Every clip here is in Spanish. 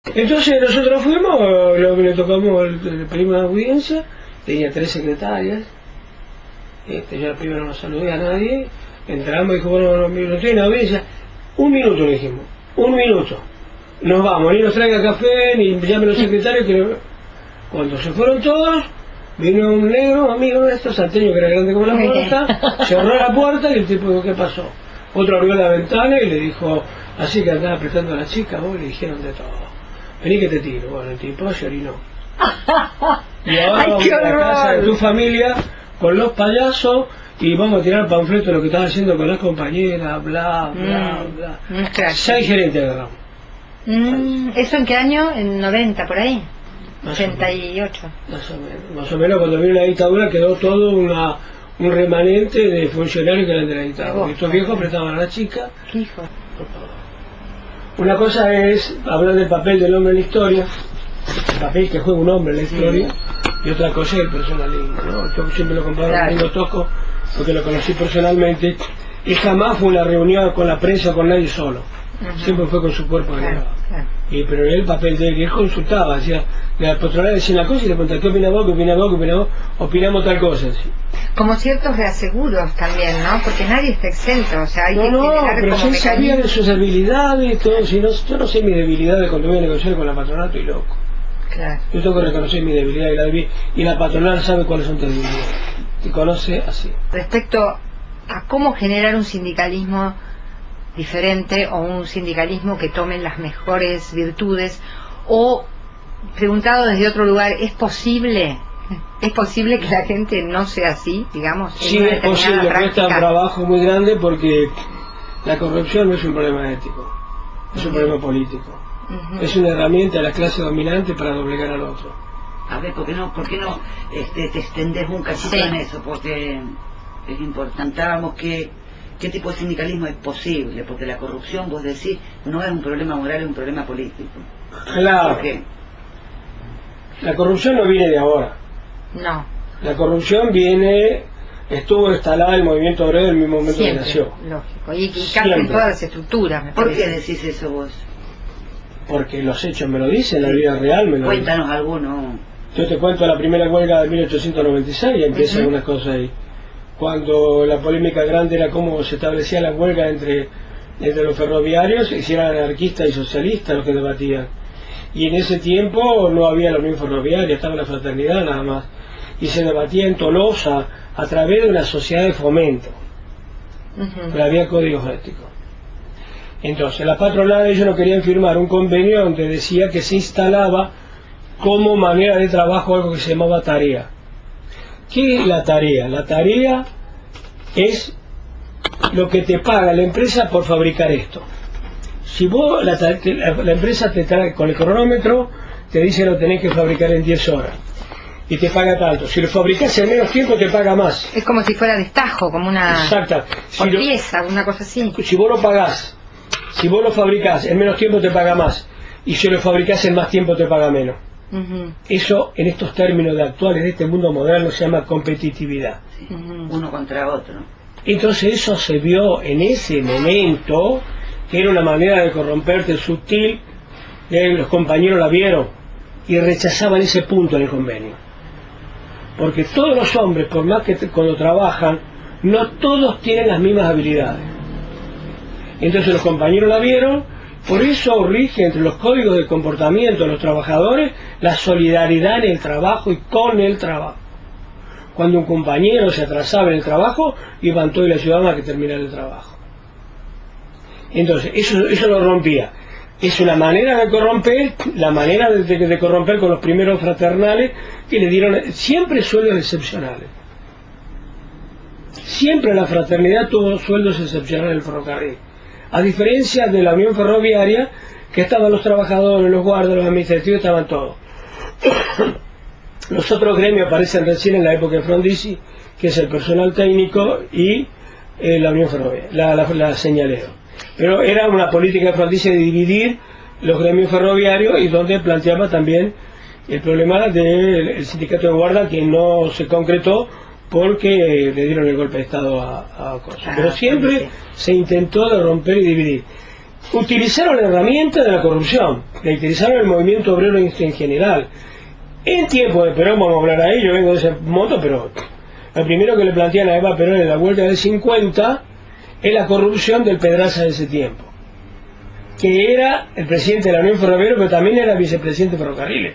Entonces nosotros fuimos, le tocamos, le pedimos una audiencia, tenía 3 secretarias, yo la primera no saludé a nadie, entramos y dijo, bueno, no tiene audiencia, 1 minuto le dijimos, 1 minuto, nos vamos, ni nos traiga café, ni llame a los secretarios, cuando se fueron todos, vino un negro, amigo nuestro, salteño, que era grande como la puerta, cerró la puerta y el tipo dijo, ¿qué pasó? Otro abrió la ventana y le dijo, así que andaba apretando a la chica, vos le dijeron de todo. Vení que te tiro. Bueno, el tipo se orinó. Y ahora vamos a la casa de tu familia con los payasos y vamos a tirar panfletos de lo que están haciendo con las compañeras, bla, bla, bla. 6 gerentes agarramos. ¿Eso en qué año? ¿En 90, por ahí? Más 88. Más o menos cuando vino la dictadura quedó todo un remanente de funcionarios que eran de la dictadura. Estos viejos apretaban a la chica. ¿Qué hijo? Una cosa es hablar del papel del hombre en la historia, el papel que juega un hombre en la historia, y otra cosa es el personalismo, ¿no? Yo siempre lo comparo con Domingo Tosco, porque lo conocí personalmente, y jamás fue una reunión con la prensa o con nadie solo, siempre fue con su cuerpo elevado. Pero el papel de él consultaba, decía, la patronal decía una cosa y le preguntaba, ¿qué opina vos, qué opina vos, qué opina vos? Opinamos tal cosa. Así. Como ciertos reaseguros también, ¿no? Porque nadie está exento, o sea, hay que generar pero como él sabía de sus debilidades, todo, si no, yo no sé mis debilidades cuando voy a negociar con la patronal, estoy loco. Claro. Yo tengo que reconocer mi debilidad y la patronal sabe cuáles son tus debilidades, y conoce así. Respecto a cómo generar un sindicalismo diferente o un sindicalismo que tome las mejores virtudes, o preguntado desde otro lugar, ¿es posible que la gente no sea así, digamos? Sí, es posible, cuesta un trabajo muy grande porque la corrupción no es un problema ético, es un problema político. Es una herramienta de la clase dominante para doblegar al otro. A ver, ¿por qué no te extendes un cachito en eso? Porque es importante. ¿Qué tipo de sindicalismo es posible? Porque la corrupción, vos decís, no es un problema moral, es un problema político. Claro. ¿Por qué? La corrupción no viene de ahora. No. La corrupción estuvo instalada en el movimiento obrero en el mismo momento que nació. Lógico. Y casi en todas las estructuras, me parece. ¿Por qué decís eso vos? Porque los hechos me lo dicen, la vida real me lo dice. Cuéntanos alguno. Yo te cuento la primera huelga de 1896, y empiezan algunas cosas ahí. Cuando la polémica grande era cómo se establecía la huelga entre los ferroviarios, si eran anarquistas y socialistas los que debatían. Y en ese tiempo no había la Unión Ferroviaria, estaba la fraternidad nada más. Y se debatía en Tolosa a través de una sociedad de fomento. Pero había códigos éticos. Entonces, la patronal, ellos no querían firmar un convenio donde decía que se instalaba como manera de trabajo algo que se llamaba tarea. ¿Qué es la tarea? La tarea es lo que te paga la empresa por fabricar esto. Si vos, la empresa te trae con el cronómetro, te dice lo tenés que fabricar en 10 horas. Y te paga tanto. Si lo fabricás en menos tiempo, te paga más. Es como si fuera destajo, como una... Exacto. Por pieza, una cosa así. Si vos lo pagás, si vos lo fabricás en menos tiempo, te paga más. Y si lo fabricás en más tiempo, te paga menos. Eso, en estos términos actuales de este mundo moderno, se llama competitividad. Uno contra otro. Entonces eso se vio en ese momento, que era una manera de corromperte sutil, los compañeros la vieron y rechazaban ese punto en el convenio. Porque todos los hombres, por más que cuando trabajan, no todos tienen las mismas habilidades. Entonces los compañeros la vieron. Por eso rige entre los códigos de comportamiento de los trabajadores la solidaridad en el trabajo y con el trabajo. Cuando un compañero se atrasaba en el trabajo, iban todos y le ayudaban a que terminara el trabajo. Entonces, eso lo rompía. Es una manera de corromper, la manera de corromper con los primeros fraternales, que le dieron siempre sueldos excepcionales. Siempre la fraternidad tuvo sueldos excepcionales en el ferrocarril. A diferencia de la Unión Ferroviaria, que estaban los trabajadores, los guardas, los administrativos, estaban todos. Los otros gremios aparecen recién en la época de Frondizi, que es el personal técnico y la Unión Ferroviaria, la señalero. Pero era una política de Frondizi de dividir los gremios ferroviarios y donde planteaba también el problema del sindicato de guarda, que no se concretó porque le dieron el golpe de Estado a cosas. Pero siempre se intentó de romper y dividir. utilizaron la herramienta de la corrupción, la utilizaron el movimiento obrero en general. En tiempo de Perón, vamos a hablar ahí, yo vengo de ese moto, pero lo primero que le plantean a Eva Perón en la vuelta del 50 es la corrupción del Pedraza de ese tiempo, que era el presidente de la Unión Ferroviaria, pero también era vicepresidente de Ferrocarriles.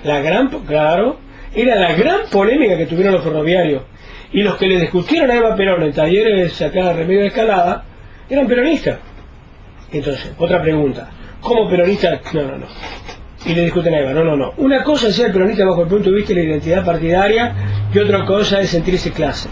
Era la gran polémica que tuvieron los ferroviarios, y los que le discutieron a Eva Perón en talleres acá en Remedio de Escalada eran peronistas. Entonces, otra pregunta, ¿cómo peronista? No. Y le discuten a Eva, no. Una cosa es ser peronista bajo el punto de vista de la identidad partidaria, y otra cosa es sentirse clase.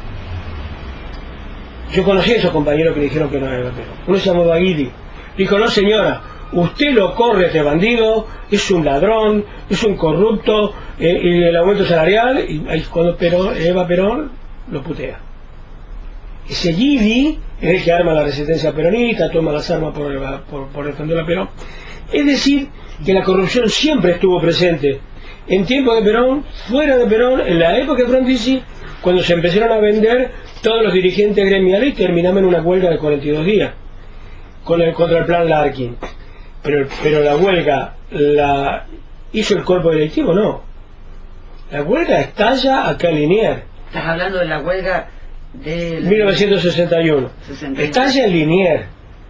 Yo conocí a esos compañeros que le dijeron que no a Eva Perón. Uno se llamaba Guidi. Dijo, no señora, usted lo corre a este bandido, es un ladrón, es un corrupto, y el aumento salarial, y ahí cuando Eva Perón lo putea. Ese Guidi es el que arma la resistencia peronista, toma las armas por defender a Perón. Es decir, que la corrupción siempre estuvo presente, en tiempos de Perón, fuera de Perón, en la época de Frondizi, cuando se empezaron a vender todos los dirigentes gremiales y terminamos en una huelga de 42 días contra el plan Larkin. Pero la huelga la hizo el cuerpo directivo, no. La huelga estalla acá en Liniers. Estás hablando de la huelga de 1961. Estalla en Liniers.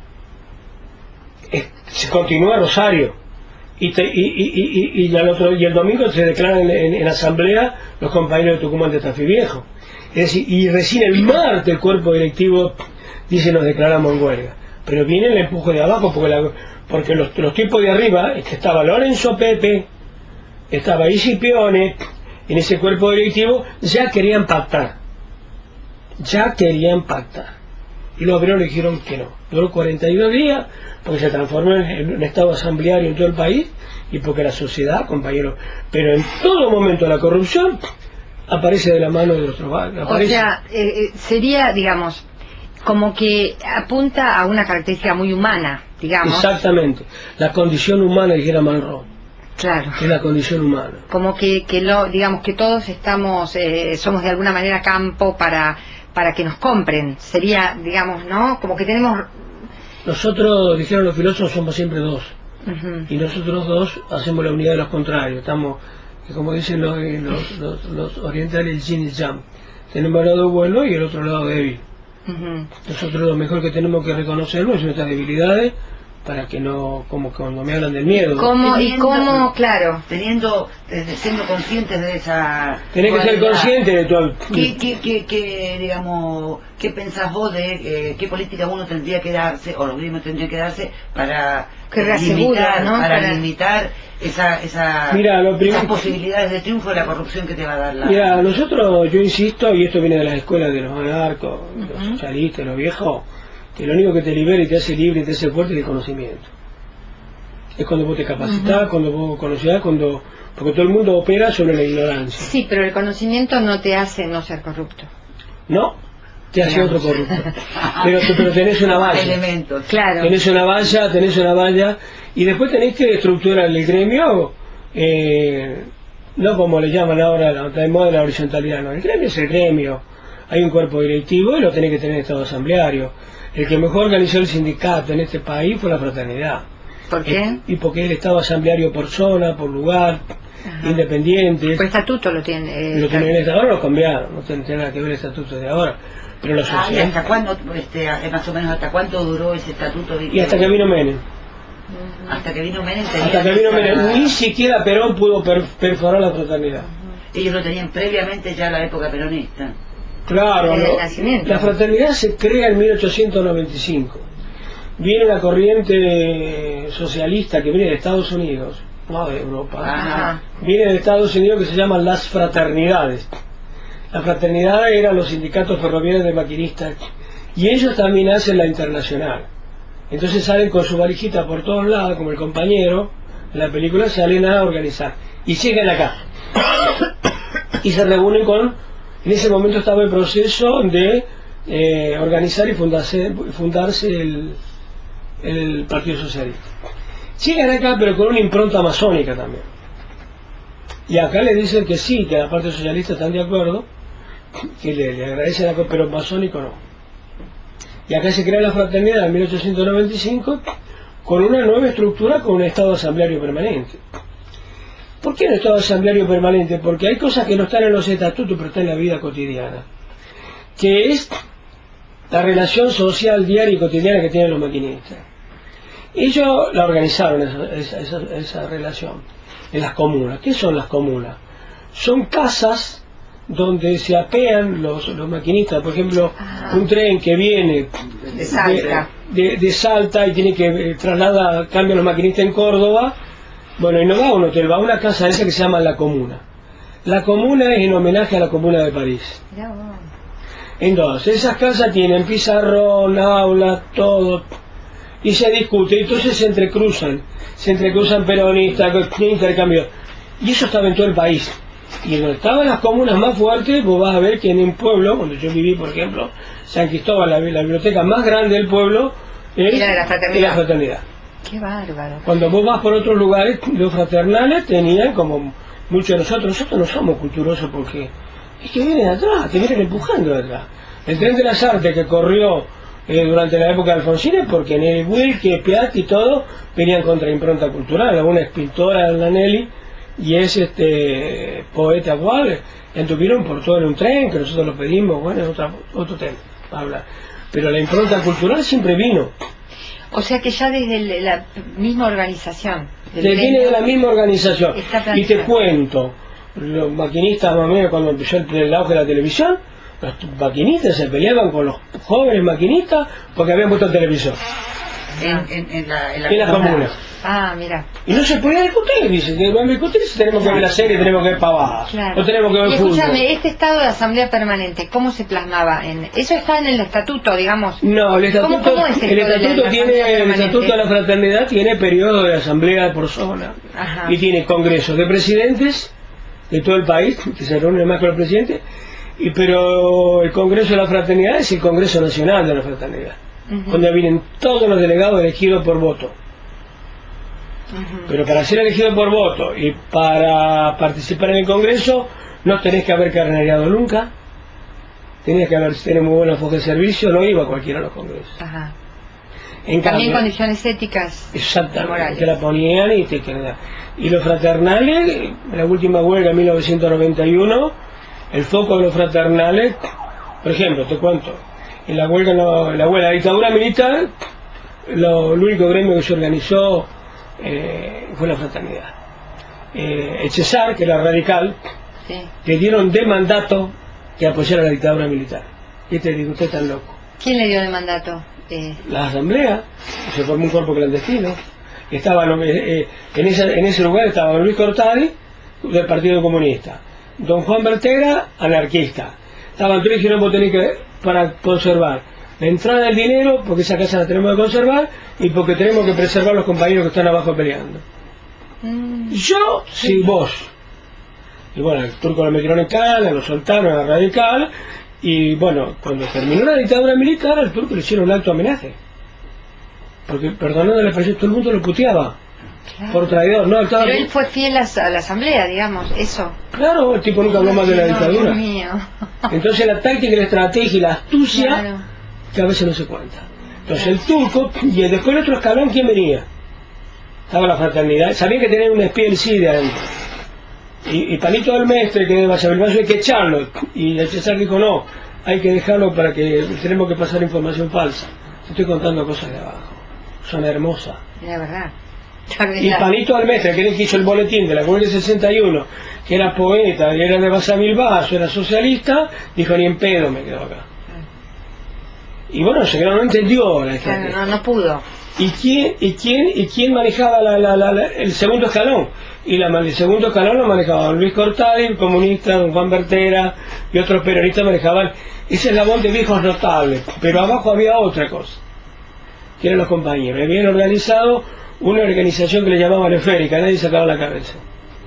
Se continúa Rosario. Y el domingo se declaran en asamblea los compañeros de Tucumán de Tafí Viejo. Es decir, y recién el martes el cuerpo directivo dice nos declaramos en huelga. Pero viene el empuje de abajo porque los tipos de arriba, estaba Lorenzo Pepe, estaba Iscipione, en ese cuerpo directivo ya querían pactar. Y los obreros le dijeron que no. Duró 42 días porque se transformó en un estado asambleario en todo el país y porque la sociedad, compañeros, pero en todo momento la corrupción aparece de la mano de los trabajadores. O sea, sería, digamos, como que apunta a una característica muy humana, digamos. Exactamente, la condición humana, dijera Monroe. Claro. Es la condición humana. Como que digamos que todos estamos, somos de alguna manera campo para que nos compren. Sería, digamos, ¿no? Como que tenemos... Nosotros, dijeron los filósofos, somos siempre dos. Uh-huh. Y nosotros dos hacemos la unidad de los contrarios. Estamos, como dicen los orientales, el yin y el yang. Tenemos el lado bueno y el otro lado débil. Uh-huh. Nosotros lo mejor que tenemos que reconocerlo es nuestras debilidades, para que no, como cuando me hablan del miedo. ¿Cómo, claro? Siendo conscientes de esa... Tenés que ser consciente de tu... digamos, ¿qué pensás vos de qué política uno tendría que darse, o los gremios tendrían que darse para limitar esas posibilidades de triunfo de la corrupción que te va a dar la... Mira, nosotros, yo insisto, y esto viene de las escuelas de los anarcos, los socialistas, los viejos, que lo único que te libera y te hace libre y te hace fuerte es el conocimiento. Es cuando vos te capacitas, cuando vos conocés, porque todo el mundo opera sobre la ignorancia. Sí, pero el conocimiento no te hace no ser corrupto. No, te hace otro corrupto. pero tenés una valla. Elementos. Claro. Tenés una valla, y después tenés que estructurar el gremio, no como le llaman ahora, de moda la horizontalidad, no. El gremio es el gremio. Hay un cuerpo directivo y lo tenés que tener en estado asambleario. El que mejor organizó el sindicato en este país fue la Fraternidad. ¿Por qué? Y porque él estaba asambleario por zona, por lugar, independiente. Pues estatuto lo tiene. Lo tienen ahora, lo cambiaron, no tiene nada que ver el estatuto de ahora. Pero la sociedad... ¿Y hasta cuándo, más o menos, hasta cuánto duró ese estatuto? Y hasta que vino Menem. Hasta que vino Menem ni siquiera Perón pudo perforar la Fraternidad. Ellos lo tenían previamente ya a la época peronista. Claro, la Fraternidad se crea en 1895. Viene una corriente socialista que viene de Estados Unidos, no de Europa, viene de Estados Unidos, que se llaman las fraternidades. Las fraternidades eran los sindicatos ferroviarios de maquinistas, y ellos también hacen la internacional. Entonces salen con su valijita por todos lados, como el compañero en la película, salen a organizar y llegan acá y se reúnen en ese momento estaba el proceso de organizar y fundarse el Partido Socialista. Llegan acá, pero con una impronta masónica también. Y acá le dicen que sí, que la parte socialista están de acuerdo, que le agradecen, pero masónico no. Y acá se crea la Fraternidad en 1895, con una nueva estructura, con un estado asambleario permanente. ¿Por qué un estado asambleario permanente? Porque hay cosas que no están en los estatutos, pero están en la vida cotidiana, que es la relación social diaria y cotidiana que tienen los maquinistas. Ellos la organizaron, esa relación, en las comunas. ¿Qué son las comunas? Son casas donde se apean los maquinistas. Por ejemplo, un tren que viene de Salta y tiene que trasladar, cambia los maquinistas en Córdoba, bueno, y no va a un hotel, va a una casa esa que se llama La Comuna. La Comuna es en homenaje a la Comuna de París. Entonces, esas casas tienen pizarrón, aulas, todo, y se discute, entonces se entrecruzan peronistas, intercambios, y eso estaba en todo el país. Y donde estaban las comunas más fuertes, vos vas a ver que en un pueblo, donde yo viví, por ejemplo, San Cristóbal, la biblioteca más grande del pueblo es la fraternidad. Qué bárbaro. Cuando vos vas por otros lugares, los fraternales tenían, como muchos de nosotros no somos culturosos porque es que vienen atrás, te vienen empujando de atrás. El tren de las artes que corrió durante la época de Alfonsín, porque Nelly Wilke, Piatti y todo venían contra impronta cultural. Alguna es pintora, la Nelly, y es poeta igual, anduvieron por todo en un tren, que nosotros lo pedimos, bueno, es otro tema para hablar. Pero la impronta cultural siempre vino. O sea que ya desde la misma organización. Viene de la misma organización. Y te cuento, los maquinistas, más o menos, cuando empezó el auge de la televisión, los maquinistas se peleaban con los jóvenes maquinistas porque habían puesto el televisor. En la comuna. Ah, mira. Y no se podía discutir, dice, vamos a discutir si tenemos que ver la serie, tenemos que ver pavadas, claro. O tenemos que ver fútbol. Escúchame, este estado de asamblea permanente, ¿cómo se plasmaba? ¿Eso está en el estatuto, digamos? No, el estatuto, ¿Cómo es el estatuto de la fraternidad tiene periodo de asamblea por zona. Ajá. Y tiene congresos de presidentes de todo el país, que se reúnen más con los presidentes, pero el congreso de la fraternidad es el congreso nacional de la fraternidad, donde vienen todos los delegados elegidos por voto. Pero para ser elegido por voto y para participar en el Congreso no tenés que haber carnereado nunca, tenés que tener muy buena foja de servicio, no iba cualquiera a los congresos. Ajá. En También cambio, condiciones éticas. exactamente, morales. te la ponían y te quedaban. Y los fraternales, en la última huelga en 1991, el foco de los fraternales, por ejemplo, te cuento, en la huelga de la dictadura militar, lo único gremio que se organizó fue la fraternidad. El Cesar, que era radical, Sí. le dieron de mandato que apoyara la dictadura militar. Y te digo, usted es tan loco. ¿Quién le dio de mandato? La asamblea, se formó un cuerpo clandestino. Estaban, en ese lugar estaba Luis Cortari, del Partido Comunista, don Juan Bertera, anarquista. Estaban tres y no tenía que para conservar la entrada del dinero, porque esa casa la tenemos que conservar, y porque tenemos que preservar los compañeros que están abajo peleando. Yo, sí, vos. Y bueno, el turco lo metieron en cana, lo soltaron a radical, y bueno, cuando terminó la dictadura militar, al turco le hicieron un alto homenaje. Porque, perdonando la expresión, todo el mundo lo puteaba. Claro. Por traidor, ¿no? Pero él fue fiel a la asamblea, digamos, eso. Claro, el tipo nunca habló mal de la dictadura. Dios mío. Entonces la táctica, la estrategia y la astucia, claro, que a veces no se cuenta. Entonces el turco, y después el otro escalón, ¿quién venía? Estaba la fraternidad, sabía que tenía un espía del CIDE adentro. Y Palito del Mestre, que de Valle hay que echarlo. Y el César dijo, no, hay que dejarlo para que tenemos que pasar información falsa. Te estoy contando cosas de abajo. Son hermosas. La verdad. Y Palito del Mestre, que era el que hizo el boletín de la Huelga del 61, que era poeta, que era de Basamilbaso, era socialista, dijo, ni en pedo me quedo acá. Y bueno, se quedó, no entendió la estrategia. Claro, no pudo. ¿Y quién manejaba el segundo escalón? Y el segundo escalón lo manejaba don Luis Cortari, el comunista, don Juan Bertera y otros peronistas manejaban ese eslabón de viejos notables. Pero abajo había otra cosa, que eran los compañeros. Habían organizado una organización que le llamaban esférica, nadie sacaba la cabeza.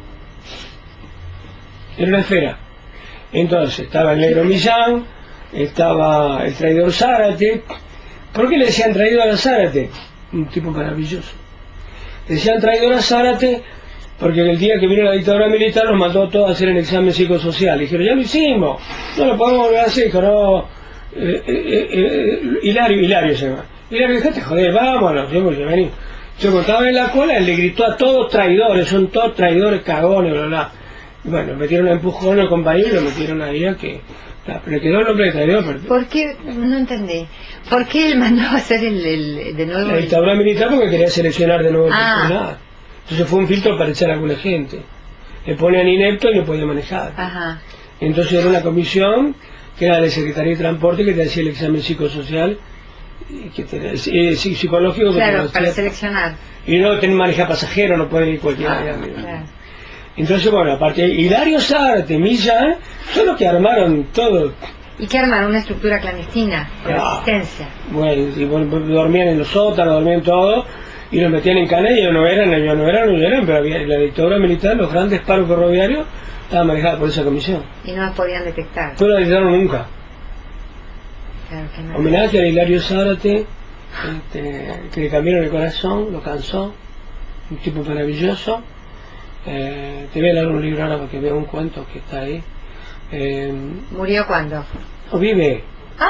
Era una esfera. Entonces estaba el negro Millán, estaba el traidor Zárate. ¿Por qué le decían traidor a Zárate? Un tipo maravilloso. Le decían traidor a Zárate porque el día que vino la dictadura militar nos mandó a todos a hacer el examen psicosocial. Dijeron, ya lo hicimos, no lo podemos volver a hacer. Dijo, no, Hilario se llama. Hilario, dejate joder, vámonos, vení. Yo cuando estaba en la cola, él le gritó a todos traidores, son todos traidores, cagones, bla, bla. Y bueno, metieron a empujón al compañero y lo metieron ahí a que... Le quedó el nombre de traidor. Pero... ¿Por qué? No entendí. ¿Por qué él mandó a hacer de nuevo? La dictadura militar porque quería seleccionar de nuevo el personal. Entonces fue un filtro para echar a alguna gente. Le ponían inepto y no podía manejar. Ajá. Entonces era una comisión que era de Secretaría de Transporte que te hacía el examen psicosocial, que psicológico. Claro, para seleccionar. Y no tener manejar pasajeros, no puede ir cualquiera. Claro. Entonces, bueno, aparte, Hilario Zárate, Millán, son los que armaron todo. ¿Y qué armaron? Una estructura clandestina de resistencia. Bueno, y dormían en los sótanos, dormían todo, y los metían en cana, y ellos no eran, pero había la dictadura militar, los grandes paros ferroviarios, estaban manejados por esa comisión. Y no los podían detectar. No la detectaron nunca. Claro que no. Homenaje a Hilario Zárate, que le cambiaron el corazón, lo cansó, un tipo maravilloso. Te voy a dar un libro ahora para que veas un cuento que está ahí. ¿Murió cuándo? No, vive.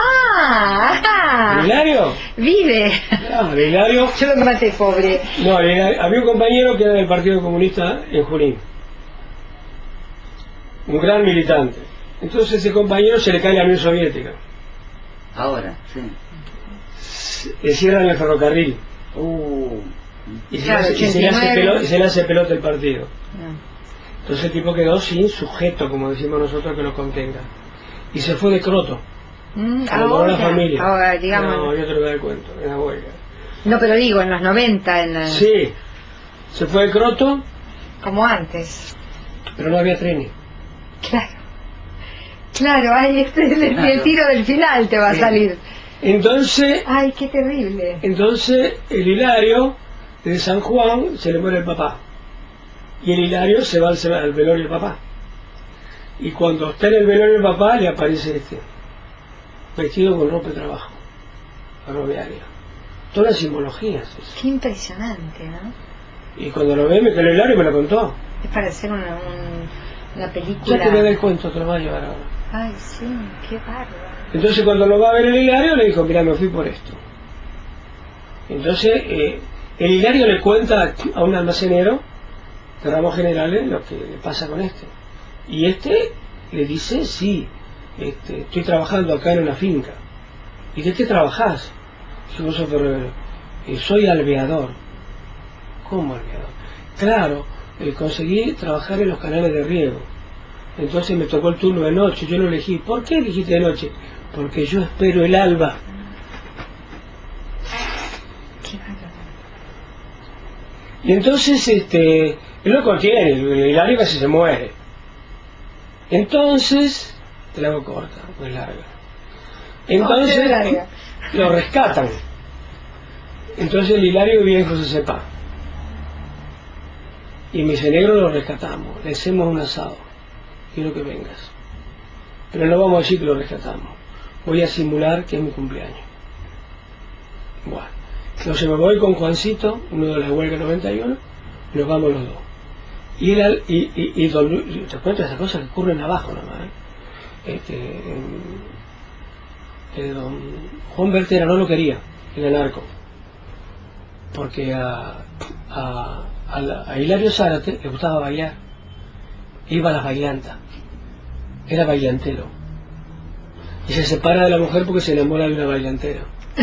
¡Ah! ¿Hilario? ¡Vive! No, Hilario. Yo lo maté, pobre. No, había un compañero que era del Partido Comunista en Junín. Un gran militante. Entonces ese compañero se le cae la Unión Soviética. Ahora, sí. Le cierran el ferrocarril. Y Claro, se le hace pelota el partido. Entonces el tipo quedó sin sujeto, como decimos nosotros, que lo contenga. Y se fue de croto. Ahora, la familia. Ahora, digamos. No, yo te lo voy a dar cuento, en la huelga. No, pero digo, en los 90. Sí, se fue de croto. Como antes. Pero no había trenes. Claro, ahí el tiro del final te va a salir. Entonces... Ay, qué terrible. Entonces el Hilario de San Juan se le muere el papá. Y el Hilario se va al velorio del papá. Y cuando está en el velorio del papá le aparece vestido con ropa de trabajo, ferroviaria. Todas las simbologías. Qué impresionante, ¿no? Y cuando lo ve, el Hilario me lo contó. Es para hacer una película. Ya te voy a dar el cuento, te lo va a llevar ahora. Ay, sí, qué bárbaro. Entonces cuando lo va a ver el Hilario le dijo, mira, me fui por esto. Entonces el Hilario le cuenta a un almacenero de ramos generales lo que le pasa con este. Y este le dice, sí, estoy trabajando acá en una finca. ¿Y de qué trabajás? Si vos sos ferroviario. Soy alveador. ¿Cómo alveador? Claro, conseguí trabajar en los canales de riego. Entonces me tocó el turno de noche, yo lo elegí. ¿Por qué elegiste de noche? Porque yo espero el alba. Y entonces, él lo contiene, el Hilario casi se muere. Entonces, te la hago corta, pues larga. Entonces, lo rescatan. Entonces el Hilario viejo se sepa. Y mi negro lo rescatamos, le hacemos un asado. Quiero que vengas. Pero no vamos a decir que lo rescatamos. Voy a simular que es mi cumpleaños. Bueno. Entonces me voy con Juancito, uno de las huelgas 91, y nos vamos los dos. Y don Luis, te cuento esas cosas que ocurren abajo nomás. Don Juan Bertera no lo quería, era narco. Porque a Hilario Zárate le gustaba bailar. Iba a las bailantas. Era bailantero. Y se separa de la mujer porque se enamora de una bailantera.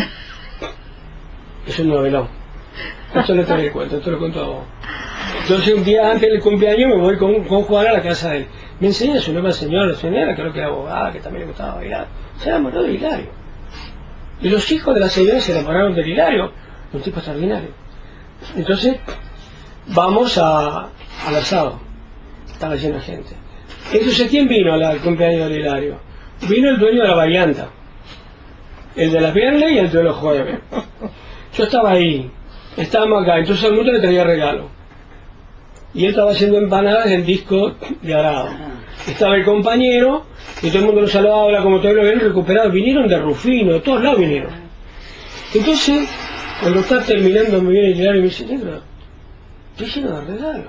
Es un novelón. Esto no te lo cuento, esto lo cuento a vos. Entonces un día antes del cumpleaños me voy con Juan a la casa de él. Me enseña a su nueva señora, creo que era abogada, que también le gustaba bailar. Se enamoró de Hilario. Y los hijos de la señora se enamoraron de Hilario, un tipo extraordinario. Entonces vamos al asado. Estaba lleno de gente. Entonces, ¿quién vino al cumpleaños de Hilario? Vino el dueño de la bailanta. El de las viernes y el de los jueves. Yo estaba ahí, estábamos acá, entonces al mundo le traía regalo. Y él estaba haciendo empanadas del disco de Arado. Estaba el compañero, y todo el mundo lo saludaba, como todo lo habían recuperado. Vinieron de Rufino, de todos lados vinieron. Entonces, cuando está terminando, me viene el Hilario y me dice, negro, estoy lleno de regalo.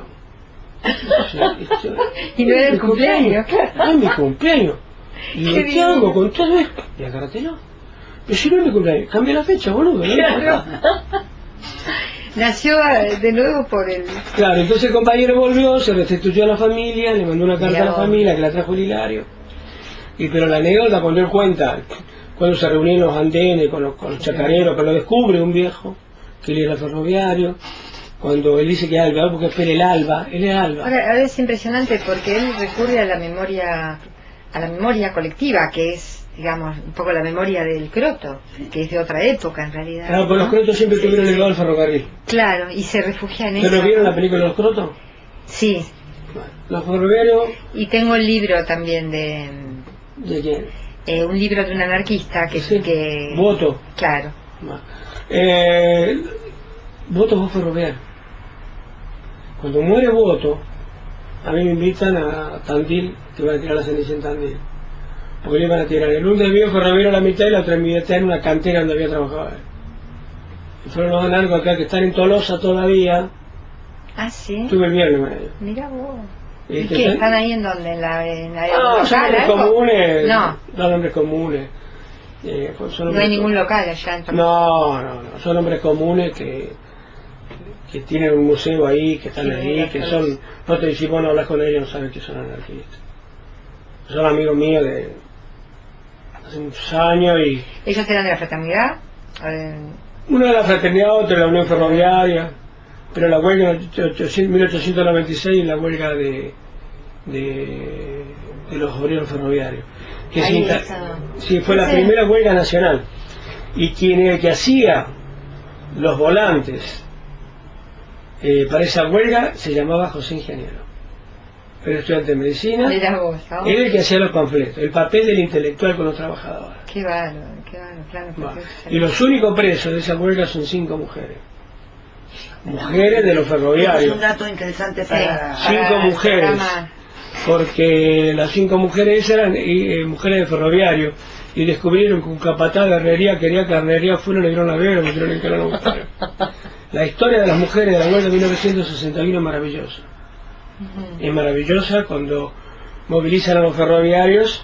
Y no era el cumpleaños, claro. No es mi cumpleaños. Y ¿qué hago con todo esto? Y agárratelo. Pero si no es mi cumpleaños, cambia la fecha, boludo. ¿No? Claro. Nació de nuevo por el... Claro, entonces el compañero volvió, se restituyó a la familia, le mandó una carta a la familia que la trajo el Hilario. Pero la anécdota, cuando él cuenta, cuando se reunía en los andenes con los chacareros, que lo descubre un viejo, que él era ferroviario, cuando él dice que Alba, porque espera el Alba, él es Alba. Ahora es impresionante porque él recurre a la memoria colectiva, que es, digamos, un poco la memoria del Croto, que es de otra época en realidad. Claro, pues los Crotos siempre tuvieron el lado del ferrocarril. Claro, y se refugia en eso. ¿Pero vieron la película de los Crotos? Sí. Bueno, los ferroviarios... Y tengo el libro también de... ¿De quién? Un libro de un anarquista que... Sí. que... Voto. Claro. Bueno. Voto fue ferroviario. Cuando muere Voto, a mí me invitan a Tandil, que van a tirar la ceniza en Tandil. Porque le iban a tirar el un desvío ferroviario a la mitad y la otra mitad en una cantera donde había trabajado él. Y fueron los anarcos acá que están en Tolosa todavía. Ah, sí. Estuve el viernes con ellos. Mira vos. ¿Y ¿Y qué? ¿Están ahí en donde? No, son hombres comunes. No. Son hombres comunes. No hay ningún local allá en Tolosa. No. Son hombres comunes que tienen un museo ahí, que están ahí, que son... No te decís, vos no hablas con ellos, no sabes que son anarquistas. Son amigos míos de hace muchos años y... ¿Ellos eran de la fraternidad? Uno de la fraternidad, otro de la Unión Ferroviaria, pero la huelga en 1896 es la huelga de los obreros ferroviarios. Que sí, fue la primera huelga nacional. Y quien era el que hacía los volantes para esa huelga se llamaba José Ingeniero. Era estudiante de medicina. Era vos, ¿no? Era el que hacía los panfletos, el papel del intelectual con los trabajadores. Qué bárbaro, claro. Bueno, y los únicos presos de esa huelga son 5 mujeres. Mujeres de los ferroviarios. Es un dato interesante para... 5 mujeres. Porque las 5 mujeres eran mujeres de ferroviario. Y descubrieron que un capataz de herrería quería que herrería fuera, le dieron la vega, le metieron en cara a la mujer. La historia de las mujeres de la huelga de 1961 es maravillosa. Es maravillosa cuando movilizan a los ferroviarios,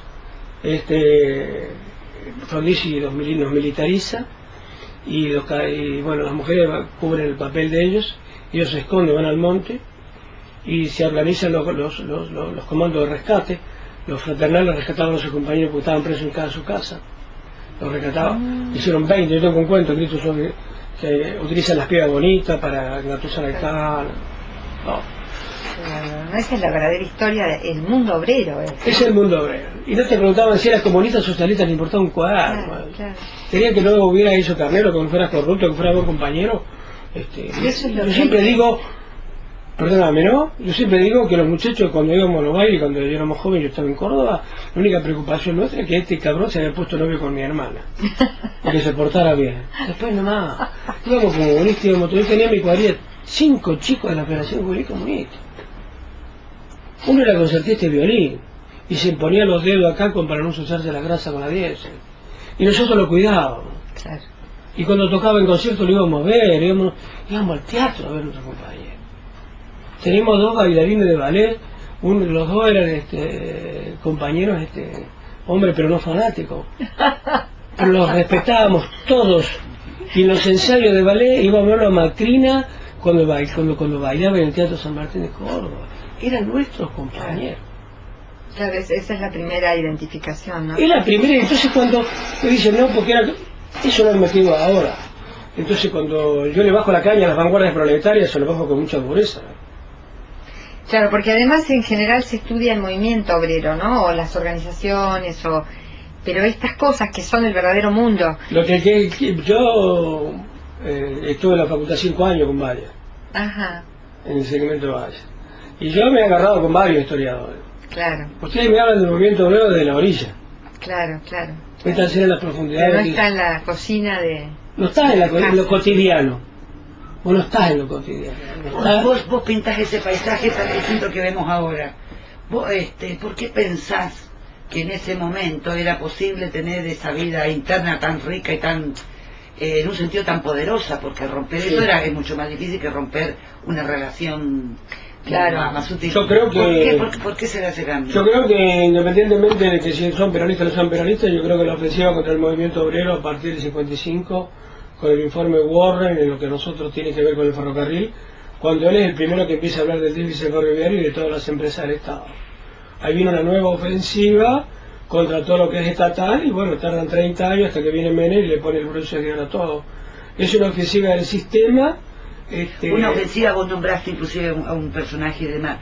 Frondizi los militariza y bueno, las mujeres cubren el papel de ellos se esconden, van al monte y se organizan los comandos de rescate. Los fraternales rescataban a sus compañeros porque estaban presos en cada su casa, los rescataban. Hicieron 20, yo tengo un cuento escrito sobre que utilizan las piedras bonitas para engatusar al cano. Esa es la verdadera historia del mundo obrero. Es el mundo obrero. Y no te preguntaban si eras comunista o socialista, le importaba un cuadrado. Claro. Querían que no hubiera hecho carnero, que no fueras corrupto, que fueras buen compañero. Yo siempre digo, perdóname, ¿no? Yo siempre digo que los muchachos cuando íbamos a los bailes, cuando yo éramos jóvenes, yo estaba en Córdoba, la única preocupación nuestra es que este cabrón se había puesto novio con mi hermana. Y que se portara bien. Después nomás, íbamos como comunistas, yo tenía en mi cuadrilla 5 chicos de la Operación Juvenil Comunista. Uno era concertista de violín y se ponía los dedos acá para no ensuciarse la grasa con la diésel. Y nosotros lo cuidábamos. Claro. Y cuando tocaba en concierto lo íbamos a ver, íbamos al teatro a ver a nuestros compañeros. Teníamos 2 bailarines de ballet, los 2 eran compañeros, hombres pero no fanáticos. Pero los respetábamos todos. Y en los ensayos de ballet íbamos a verlo a Macrina cuando bailaba en el Teatro San Martín de Córdoba. Eran nuestros compañeros. Claro, esa es la primera identificación, ¿no? Es la primera, entonces cuando me dicen, no, porque eso lo han metido ahora. Entonces cuando yo le bajo la caña a las vanguardias proletarias, se lo bajo con mucha dureza. Claro, porque además en general se estudia el movimiento obrero, ¿no? O las organizaciones, pero estas cosas que son el verdadero mundo. Lo que yo estuve en la facultad 5 años con Valle. Ajá. En el segmento de Valle. Y yo me he agarrado con varios historiadores. Claro. Ustedes me hablan del movimiento obrero de la orilla. Claro. Están en las profundidades. Pero no está en la cocina de... No estás en lo cotidiano. Vos no estás en lo cotidiano. Vos pintás ese paisaje tan distinto que vemos ahora. Vos, ¿por qué pensás que en ese momento era posible tener esa vida interna tan rica y tan... en un sentido tan poderosa? Porque romper eso es mucho más difícil que romper una relación... Claro, más útil. Yo creo que... ¿Por qué se da ese cambio? Yo creo que independientemente de que si son peronistas o no son peronistas, yo creo que la ofensiva contra el movimiento obrero a partir del 55 con el informe Warren en lo que nosotros tiene que ver con el ferrocarril, cuando él es el primero que empieza a hablar del déficit ferroviario y de todas las empresas del Estado. Ahí viene una nueva ofensiva contra todo lo que es estatal y bueno, tardan 30 años hasta que viene Menem y le pone el broche de oro a todo. Es una ofensiva del sistema. Una ofensiva, vos nombraste inclusive a un personaje y demás.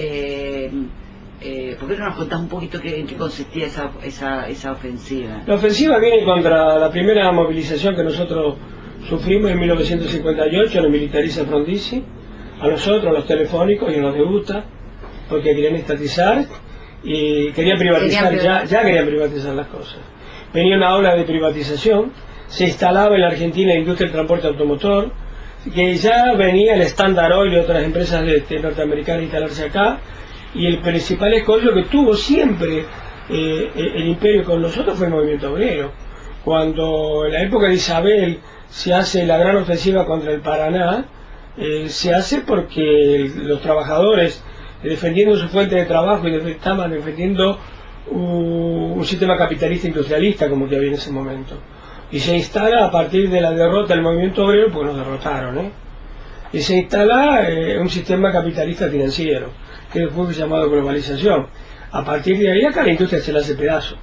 ¿Por qué no nos contás un poquito en qué consistía esa ofensiva? La ofensiva viene contra la primera movilización que nosotros sufrimos en 1958, nos militariza Frondizi, a nosotros, a los telefónicos y a los de UTA, porque querían estatizar y querían privatizar, ya querían privatizar las cosas. Venía una ola de privatización, se instalaba en la Argentina la industria del transporte automotor, que ya venía el Standard Oil y otras empresas norteamericanas a instalarse acá, y el principal escollo que tuvo siempre el imperio con nosotros fue el movimiento obrero. Cuando en la época de Isabel se hace la gran ofensiva contra el Paraná, se hace porque los trabajadores, defendiendo su fuente de trabajo y estaban defendiendo un sistema capitalista industrialista como que había en ese momento. Y se instala a partir de la derrota del movimiento obrero, porque nos derrotaron, y se instala un sistema capitalista financiero, que después fue llamado globalización. A partir de ahí acá la industria se la hace pedazo.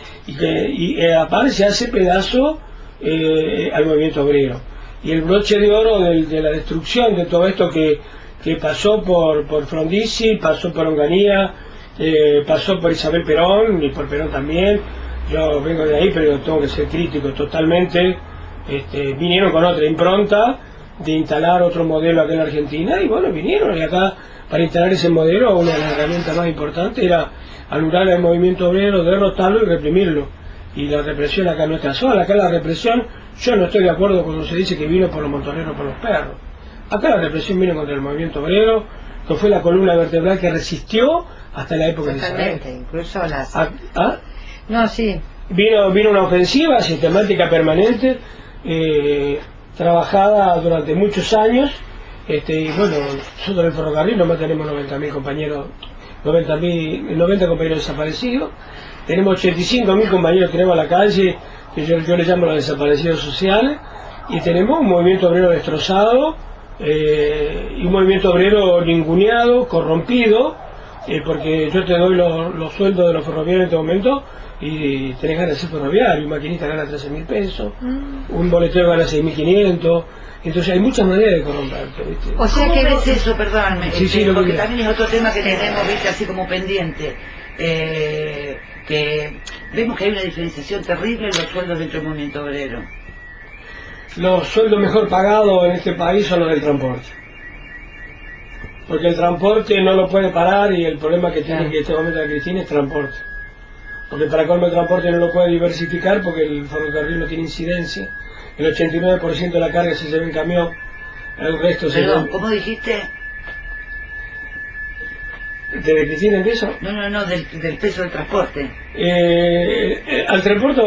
Y aparte se hace pedazo al movimiento obrero. Y el broche de oro de la destrucción de todo esto que pasó por Frondizi, pasó por Onganía, pasó por Isabel Perón y por Perón también. Yo vengo de ahí, pero tengo que ser crítico totalmente. Vinieron con otra impronta de instalar otro modelo acá en la Argentina y bueno, vinieron y acá para instalar ese modelo una de las herramientas más importantes era anular el movimiento obrero, derrotarlo y reprimirlo. Y la represión acá no está sola, acá la represión, yo no estoy de acuerdo cuando se dice que vino por los montoneros, por los perros. Acá la represión vino contra el movimiento obrero, que fue la columna vertebral que resistió hasta la época de Isabel. Incluso las... No, sí. Vino una ofensiva sistemática permanente, trabajada durante muchos años, y bueno, nosotros en el ferrocarril nomás tenemos 90.000 compañeros, 90 compañeros desaparecidos, tenemos 85.000 compañeros que tenemos a la calle, que yo les llamo los desaparecidos sociales, y tenemos un movimiento obrero destrozado, y un movimiento obrero ninguneado, corrompido, porque yo te doy los sueldos de los ferroviarios en este momento y tenés ganas de ser ferroviario, un maquinista gana 13.000 pesos, un boletero gana 6.500, entonces hay muchas maneras de corromperte, ¿viste? O sea, ¿qué ves eso? Perdóname, sí, porque también es otro tema que tenemos, ¿viste? Así como pendiente, que vemos que hay una diferenciación terrible en los sueldos dentro del movimiento obrero. Los sueldos mejor pagados en este país son los del transporte, porque el transporte no lo puede parar y el problema que tiene en este momento la Cristina es transporte. Porque para colmo el transporte no lo puede diversificar porque el ferrocarril no tiene incidencia. El 89% de la carga se lleva en camión, el resto se lleva... ¿Cómo dijiste? ¿De Cristina empiezo? No, del peso del transporte. Al transporte...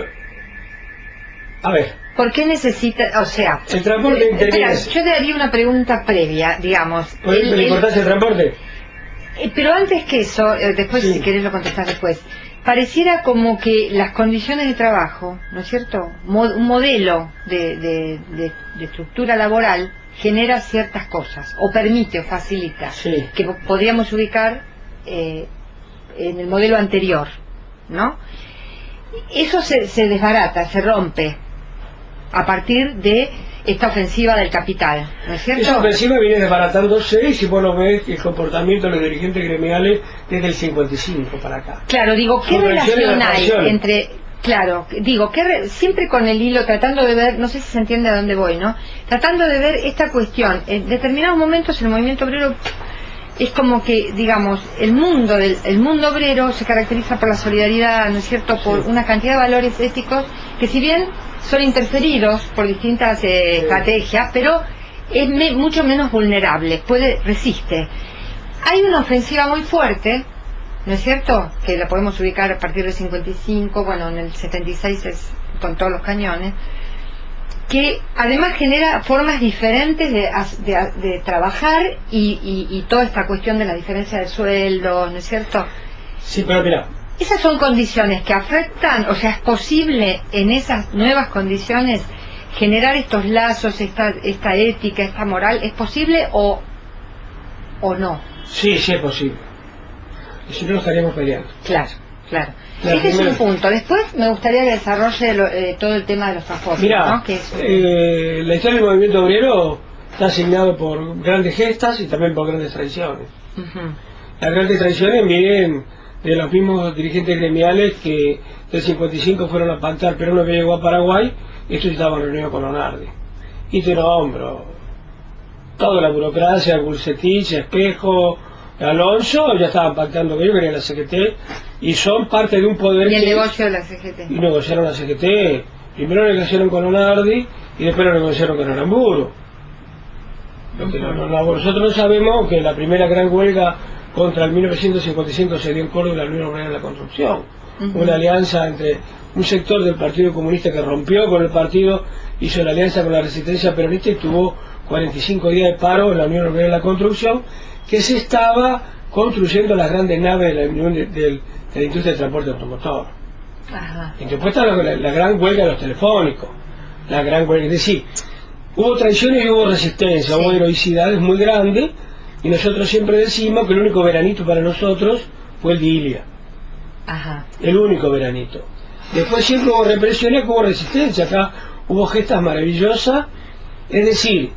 A ver. ¿Por qué necesita, o sea... El transporte interviene... Yo te haría una pregunta previa, digamos. ¿Por la importancia del transporte? Pero antes que eso, después si querés lo contestás después, pareciera como que las condiciones de trabajo, ¿no es cierto? Un modelo de estructura laboral genera ciertas cosas, o permite o facilita, que podríamos ubicar en el modelo anterior, ¿no? Eso se desbarata, se rompe a partir de esta ofensiva del capital, ¿no es cierto? Esa ofensiva viene desbaratándose y si vos lo ves el comportamiento de los dirigentes gremiales desde el 55 para acá. Claro, digo, ¿qué relación hay entre... Claro, digo, siempre con el hilo, tratando de ver, no sé si se entiende a dónde voy, ¿no? Tratando de ver esta cuestión. En determinados momentos el movimiento obrero es como que, digamos, el mundo obrero se caracteriza por la solidaridad, ¿no es cierto?, por una cantidad de valores éticos que si bien son interferidos por distintas estrategias, pero es mucho menos vulnerable, resiste. Hay una ofensiva muy fuerte, ¿no es cierto?, que la podemos ubicar a partir del 55, bueno, en el 76 es con todos los cañones, que además genera formas diferentes de trabajar y toda esta cuestión de la diferencia de sueldos, ¿no es cierto? Sí, pero mira, esas son condiciones que afectan, o sea, es posible en esas nuevas condiciones generar estos lazos, esta ética, esta moral, ¿es posible o no? Sí, sí es posible. Y si no, nos estaríamos peleando. Claro, claro. Claro, Este es primero, un punto. Después me gustaría que desarrolle todo el tema de los transportes, mirá, ¿no? Que es la historia del movimiento obrero está asignado por grandes gestas y también por grandes tradiciones. Ujú. Las grandes tradiciones vienen de los mismos dirigentes gremiales que del 55 fueron a pactar, pero uno que llegó a Paraguay, estos estaban reunidos con Lonardi. Y te nombro, toda la burocracia, Gulcetich, Espejo, Alonso, ya estaban pactando con ellos, venían la CGT, y son parte de un poder Y el que... negocio de la CGT. Y negociaron la CGT, primero negociaron con Lonardi y después lo negociaron con Aramburu. Lo que nosotros no sabemos que la primera gran huelga contra el 1955 se dio en Córdoba, la Unión Obrera de la Construcción. Una alianza entre un sector del Partido Comunista que rompió con el partido, hizo la alianza con la resistencia peronista y tuvo 45 días de paro en la Unión Obrera de la Construcción, que se estaba construyendo las grandes naves de la, de la industria del transporte automotor. Ajá. Y después está la gran huelga de los telefónicos, la gran huelga, es decir, hubo traiciones y hubo resistencia, Sí. hubo heroicidades muy grandes, y nosotros siempre decimos que el único veranito para nosotros fue el de Ilia, Ajá. el único veranito. Después siempre hubo represión y acá hubo resistencia, acá hubo gestas maravillosas, es decir,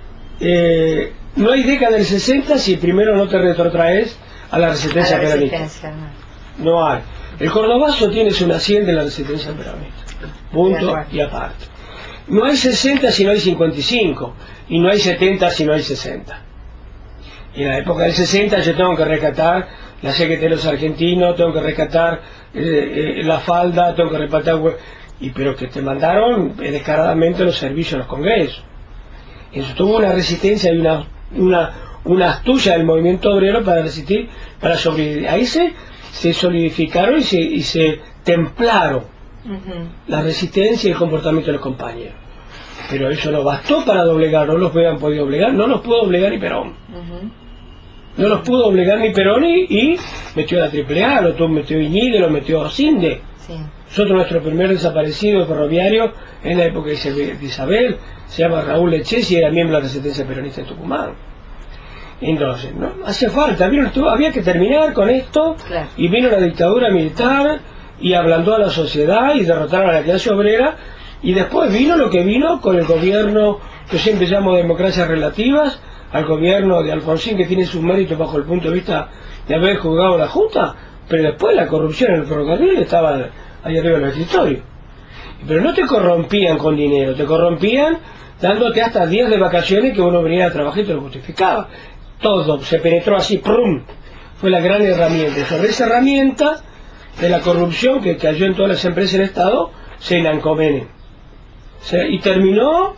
no hay década del 60 si primero no te retrotraes a la resistencia A la peronista. resistencia, ¿no? No hay. El cordobazo tiene su naciente en la resistencia peronista. De Punto acuerdo. y aparte. No hay 60 si no hay 55. Y no hay 70 si no hay 60. Y en la época del 60 yo tengo que rescatar la CGT de los argentinos, tengo que rescatar la falda, tengo que rescatar... pero que te mandaron descaradamente los servicios a los congresos. Eso tuvo una resistencia y una astucia del movimiento obrero para resistir, para sobrevivir. Ahí se solidificaron y se templaron Ujú. la resistencia y el comportamiento de los compañeros. Pero eso no bastó para doblegar, no los habían podido doblegar, no los pudo doblegar ni Perón. Ujú. No los pudo doblegar ni Perón y metió a la AAA, metió a Iñiguez, lo metió a Cinde. Sí. Nosotros nuestro primer desaparecido ferroviario en la época de Isabel se llama Raúl Lechesi y era miembro de la resistencia peronista de Tucumán. Entonces, no hacía falta, había que terminar con esto, Claro. y vino la dictadura militar y ablandó a la sociedad y derrotaron a la clase obrera, y después vino lo que vino con el gobierno que siempre llamo democracias relativas, al gobierno de Alfonsín, que tiene sus méritos bajo el punto de vista de haber juzgado la Junta, pero después la corrupción en el ferrocarril estaba ahí arriba del escritorio. Pero no te corrompían con dinero, te corrompían dándote hasta días de vacaciones que uno venía a trabajar y te lo justificaba. Todo se penetró así, ¡prum! Fue la gran herramienta. Y sobre esa herramienta de la corrupción que cayó en todas las empresas del Estado, se inancó Menem. Y terminó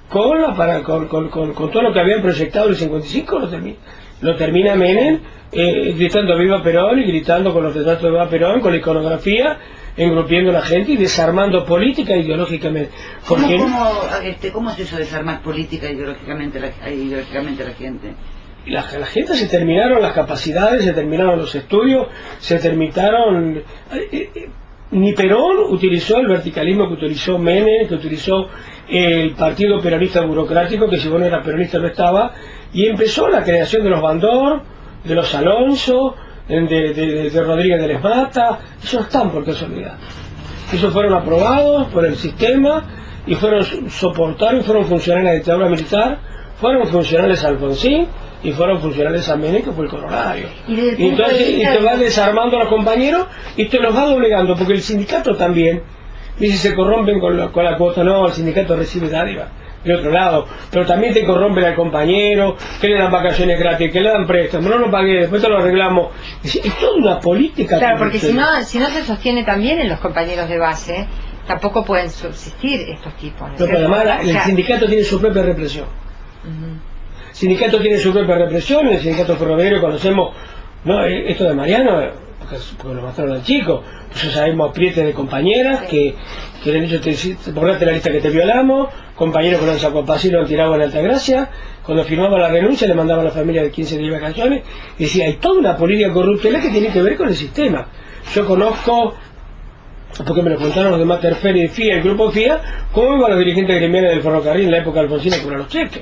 con todo lo que habían proyectado en el 55, lo termina Menem gritando viva Perón y gritando con los retratos de viva Perón, con la iconografía, engrupiendo a la gente y desarmando política e ideológicamente. Porque ¿Cómo es eso de desarmar política e ideológicamente la gente? la gente se terminaron las capacidades, se terminaron los estudios, se terminaron... ni Perón utilizó el verticalismo que utilizó Menem, que utilizó el partido peronista burocrático, que si bueno era peronista no estaba, y empezó la creación de los Bandor, de los Alonso, de Rodríguez de Les Mata. Esos no están por casualidad. Esos fueron aprobados por el sistema y soportaron, fueron funcionales a la dictadura militar, fueron funcionales a Alfonsín y fueron funcionales a Menem, que fue el coronario. Y entonces y te va desarmando a los compañeros y te los va doblegando, porque el sindicato también, dice, se corrompen con la cuota. No, el sindicato recibe dádiva de otro lado, pero también te corrompen al compañero, que le dan vacaciones gratis, que le dan préstamos, no lo pagué, después te lo arreglamos. Es toda una política. Claro, porque si no se sostiene también en los compañeros de base, tampoco pueden subsistir estos tipos. Pero además el sindicato tiene su propia represión. El sindicato tiene su propia represión, el sindicato ferroviario conocemos, ¿no? Esto de Mariano, porque lo mataron al chico, pues ya sabemos aprietes de compañeras que le han dicho, borrate la lista que te violamos, compañeros que lo han sacado a pasillo, lo han tirado en Altagracia, cuando firmaba la renuncia le mandaba a la familia de 15 días de vacaciones, y decía, hay toda una política corrupta que tiene que ver con el sistema. Yo conozco porque me lo contaron los de Materfer y FIA, el grupo FIA, cómo iban los dirigentes gremiales del ferrocarril en la época de Alfonsín a cobrar los cheques.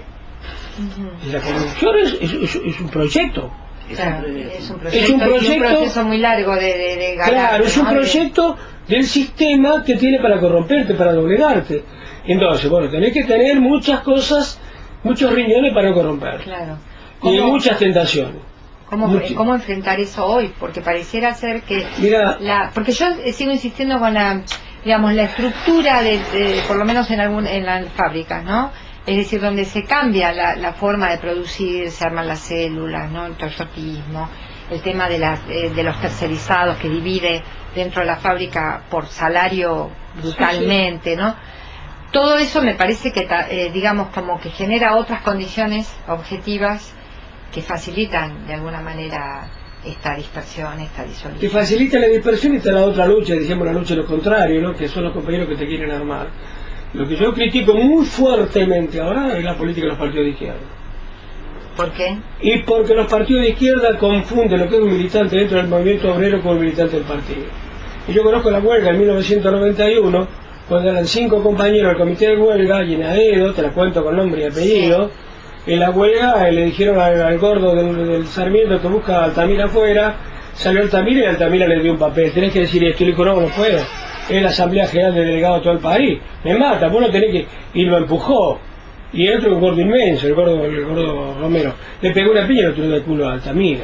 Y la corrupción es un proyecto. Claro, Es un proceso muy largo de ganar. Claro, es un proyecto del sistema que tiene para corromperte, para doblegarte. Entonces, bueno, tenés que tener muchas cosas, muchos riñones para no corromper. Claro. Y muchas tentaciones. ¿Cómo enfrentar eso hoy? Porque pareciera ser que... Mira, porque yo sigo insistiendo con la, digamos, la estructura por lo menos en las fábricas, ¿no? Es decir, donde se cambia la forma de producir, se arman las células, ¿no? El toyotismo, el tema de los tercerizados que divide dentro de la fábrica por salario brutalmente, ¿no? Todo eso me parece que, digamos, como que genera otras condiciones objetivas que facilitan de alguna manera esta dispersión, esta disolución. Que facilita la dispersión y está la otra lucha, decíamos la lucha de lo contrario, ¿no? Que son los compañeros que te quieren armar. Lo que yo critico muy fuertemente ahora es la política de los partidos de izquierda. ¿Por qué? Y porque los partidos de izquierda confunden lo que es un militante dentro del movimiento obrero con un militante del partido. Y yo conozco la huelga en 1991, cuando eran 5 compañeros del comité de huelga, y en Aedo, te la cuento con nombre y apellido, sí. En la huelga le dijeron al gordo del Sarmiento que busca a Altamira afuera, salió Altamira y Altamira le dio un papel, tenés que decir esto, y le dijo, no puedo, es la Asamblea General de Delegados de todo el país, me mata, vos no tenés que, y lo empujó, y el otro un gordo inmenso, el gordo Romero, le pegó una piña y lo tiró del culo a Altamira,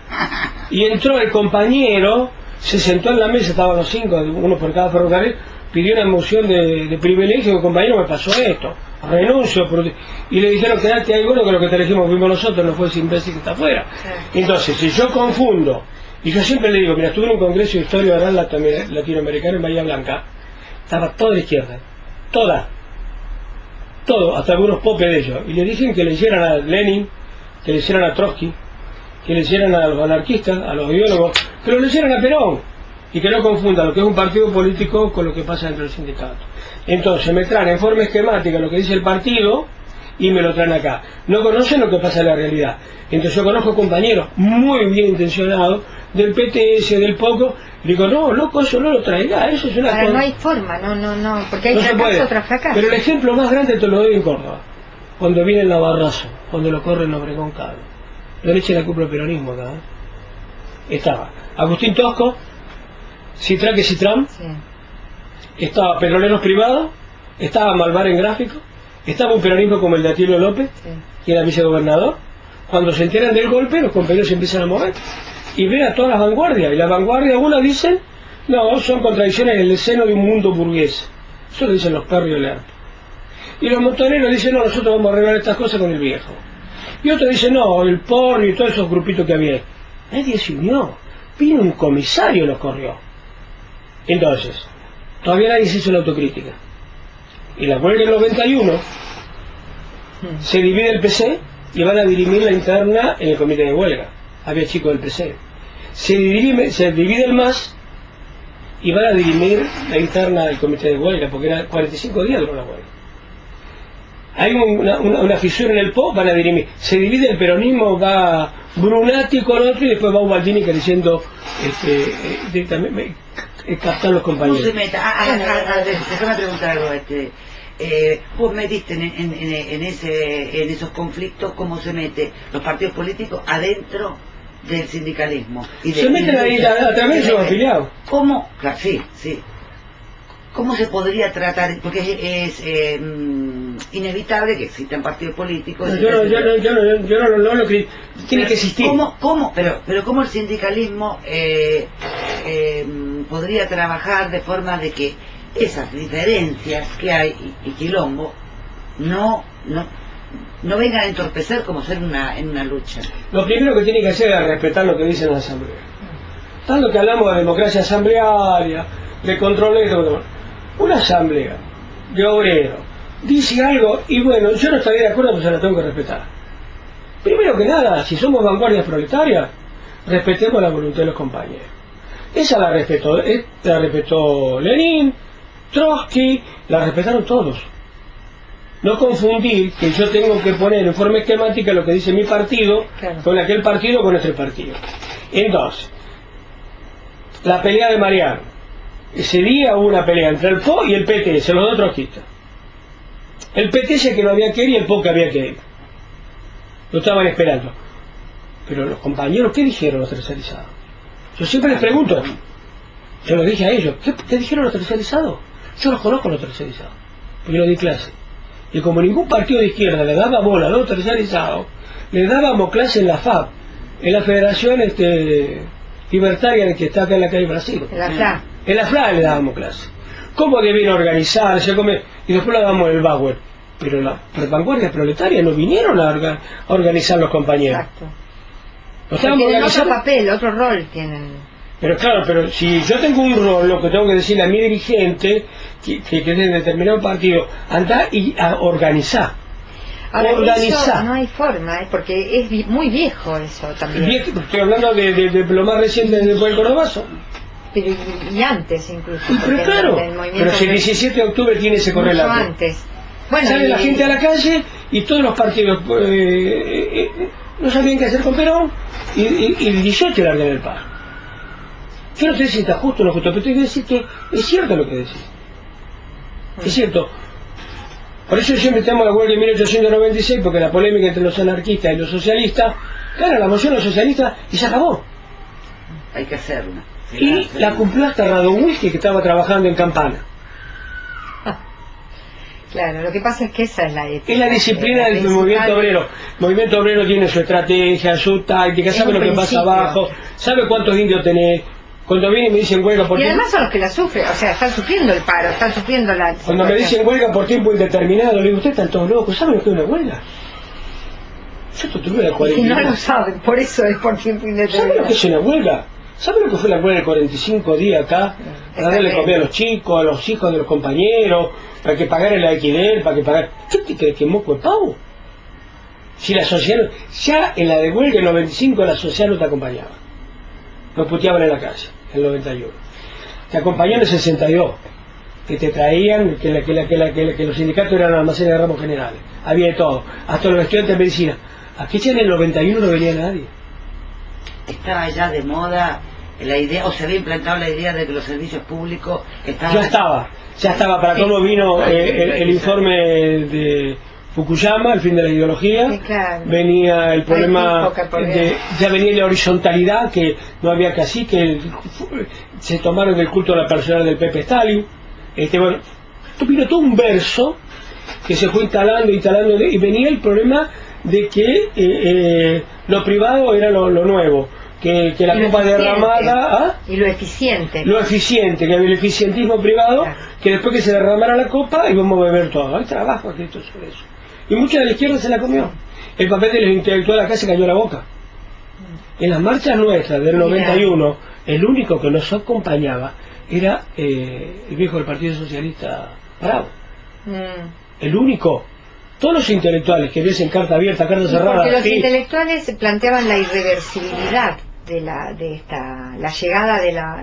y entró el compañero, se sentó en la mesa, estaban los 5, uno por cada ferrocarril, pidió una moción de privilegio, compañero, me pasó esto, renuncio, y le dijeron, quedate ahí, bueno, que lo que te elegimos fuimos nosotros, no fue ese imbécil que está afuera. Sí. Entonces, si yo confundo, y yo siempre le digo, mira, estuve en un congreso de historia oral latinoamericana en Bahía Blanca, estaba toda la izquierda, todo, hasta algunos popes de ellos, y le dije que le hicieran a Lenin, que le hicieran a Trotsky, que le hicieran a los anarquistas, a los biólogos, que lo hicieran a Perón, y que no confundan lo que es un partido político con lo que pasa dentro del sindicato. Entonces me traen en forma esquemática lo que dice el partido y me lo traen acá. No conocen lo que pasa en la realidad. Entonces yo conozco compañeros muy bien intencionados del PTS, del POCO, digo, no, loco, eso no lo traiga, eso es una cosa... no hay forma, no, porque hay fracaso tras fracaso. Pero el ejemplo más grande te lo doy en Córdoba, cuando viene el Navarrazo, cuando lo corren Obregón Cabo. No le eche la culpa al peronismo acá, ¿eh? Estaba Agustín Tosco, Citraque Citram, sí. Estaba Petroleros Privados, estaba Malvar en Gráfico, estaba un peronismo como el de Atilio López, sí. Que era vicegobernador. Cuando se enteran del golpe, los compañeros se empiezan a mover y ven a todas las vanguardias, y las vanguardias algunas dicen, no, son contradicciones en el seno de un mundo burgués. Eso lo dicen los perros y el ERP. Y los montoneros dicen, no, nosotros vamos a arreglar estas cosas con el viejo. Y otros dicen, no, el porno y todos esos grupitos que había. Nadie se unió. Vino un comisario y los corrió. Entonces, todavía nadie se hizo la autocrítica. Y la huelga del 91 se divide el PC y van a dirimir la interna en el comité de huelga. Había chicos del PC. Se divide el MAS y van a dirimir la interna del comité de huelga, porque era 45 días duró la huelga. Hay una fisura en el PO, van a dirimir. Se divide el peronismo, va Brunati con otro y después va Ubaldini diciendo directamente captar los compañeros. ¿Cómo se mete? Déjame preguntar algo. Vos metiste en esos conflictos, ¿cómo se mete los partidos políticos adentro del sindicalismo? Se meten ahí a través de los afiliados. ¿Cómo? Claro, sí. ¿Cómo se podría tratar? Porque es inevitable que existan partidos políticos. No, yo no lo creo. Tiene que existir. Pero ¿cómo el sindicalismo podría trabajar de forma de que esas diferencias que hay y quilombo no vengan a entorpecer como ser en una lucha? Lo primero que tiene que hacer es respetar lo que dicen las asambleas. Tanto que hablamos de democracia asamblearia, de control, una asamblea de obreros dice algo y bueno, yo no estaría de acuerdo, pues se la tengo que respetar. Primero que nada, si somos vanguardias proletarias, respetemos la voluntad de los compañeros. Esa la respetó Lenin, Trotsky, la respetaron todos. No confundir que yo tengo que poner en forma esquemática lo que dice mi partido, claro, con aquel partido, con nuestro partido. Entonces, la pelea de Mariano. ese día hubo una pelea entre el PO y el PTS, los dos trotskistas. El PTS que no había que ir y el PO que había que ir. Lo estaban esperando. Pero los compañeros, ¿qué dijeron los tercerizados? Yo siempre les pregunto, yo los dije a ellos, ¿qué dijeron los tercerizados? Yo los conozco los tercerizados, porque los di clase. Y como ningún partido de izquierda le daba bola a los tercerizados, le dábamos clase en la FAB, en la Federación Libertaria que está acá en la calle Brasil. En la FLA. En la FLA le dábamos clase. ¿Cómo debían organizarse? Y después le damos el Bauer. Pero las vanguardias proletarias no vinieron a organizar los compañeros. Exacto. Tienen otro papel, otro rol tienen. Pero claro, pero si yo tengo un rol, lo que tengo que decirle a mi dirigente, que es de determinado partido, anda y a organizar. Ahora, eso no hay forma, porque es muy viejo eso también. Estoy hablando de lo más reciente después del Cordobazo. Pero, y antes incluso. Pero claro, pero si el 17 de octubre tiene ese correlato. Mucho antes. Bueno, sale la gente a la calle y todos los partidos no sabían qué hacer con Perón y el 18 largan el paro. Yo no sé si está justo o no justo, pero tengo que decir que es cierto lo que decís. Es cierto. Por eso siempre estamos a la huelga de 1896, porque la polémica entre los anarquistas y los socialistas, claro, la moción de los socialistas y se acabó. Hay que hacerla. Y la cumplió hasta Radomwilski, que estaba trabajando en Campana. Claro, lo que pasa es que esa es la ética. Es la disciplina del movimiento obrero. El movimiento obrero tiene su estrategia, su táctica, sabe lo que pasa abajo, sabe cuántos indios tenés. Cuando vienen y me dicen huelga por tiempo... Y además son los que la sufren, o sea, están sufriendo el paro, están sufriendo la... Cuando me dicen huelga por tiempo indeterminado, le digo, ustedes están todos locos, ¿saben lo que es una huelga? Yo esto tuve la 40. Y no lo saben, por eso es por tiempo indeterminado. ¿Saben lo que es una huelga? ¿Saben lo que fue la huelga de 45 días acá? Para darle comida a los chicos, a los hijos de los compañeros, para que pagaran el alquiler, para que pagaran... ¿Qué te crees que moco de pavo? Si la sociedad... Ya en la de huelga en 95 la sociedad no te acompañaba. Nos puteaban en la calle, en el 91. Te acompañó en el 62, que te traían, que los sindicatos eran almacenes de ramos generales. Había de todo, hasta los estudiantes de medicina. Aquí ya en el 91 no venía nadie. Estaba ya de moda la idea, o se había implantado la idea de que los servicios públicos estaban... Ya estaba, para cómo vino el informe de Fukuyama, el fin de la ideología, sí, claro. Venía el problema, ya venía la horizontalidad, que no había casi, que se tomaron del culto a la personal del Pepe Stalin, bueno, vino todo un verso que se fue instalando, y venía el problema de que lo privado era lo nuevo, que la copa derramada y lo eficiente que había el eficientismo privado, claro. Que después que se derramara la copa íbamos a beber todo. Hay trabajo escrito sobre eso y mucha de la izquierda se la comió. El papel de los intelectuales acá se cayó la boca. En las marchas nuestras del 91 el único que nos acompañaba era el viejo del Partido Socialista Bravo. El único. Todos los intelectuales que ves en carta abierta, carta cerrada. Porque los intelectuales planteaban la irreversibilidad la llegada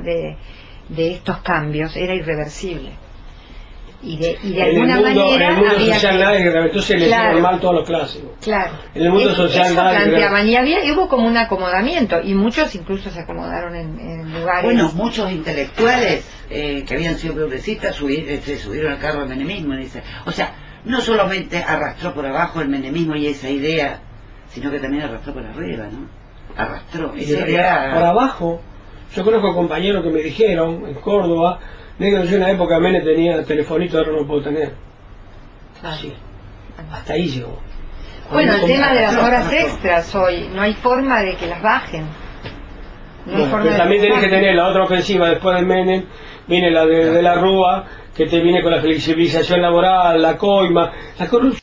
de estos cambios era irreversible. Y de alguna manera en el mundo social nadie, entonces le hicieron mal todos los clásicos. Claro. En el mundo social nadie planteaban, y hubo como un acomodamiento, y muchos incluso se acomodaron en lugares. Bueno, muchos intelectuales que habían sido progresistas se subieron al carro del menemismo, dice. O sea, no solamente arrastró por abajo el menemismo y esa idea, sino que también arrastró por arriba, ¿no? Arrastró esa idea. Por abajo, yo conozco compañeros que me dijeron en Córdoba, yo en la época Menem tenía telefonito, ahora no lo puedo tener. Así. Hasta ahí llegó. Bueno, el tema de las horas extras hoy, no hay forma de que las bajen. Pero también tenés que tener la otra ofensiva después del Menem, viene la de la Rúa, que te viene con la flexibilización laboral, la coima, la corrupción.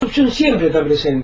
corrupción siempre está presente.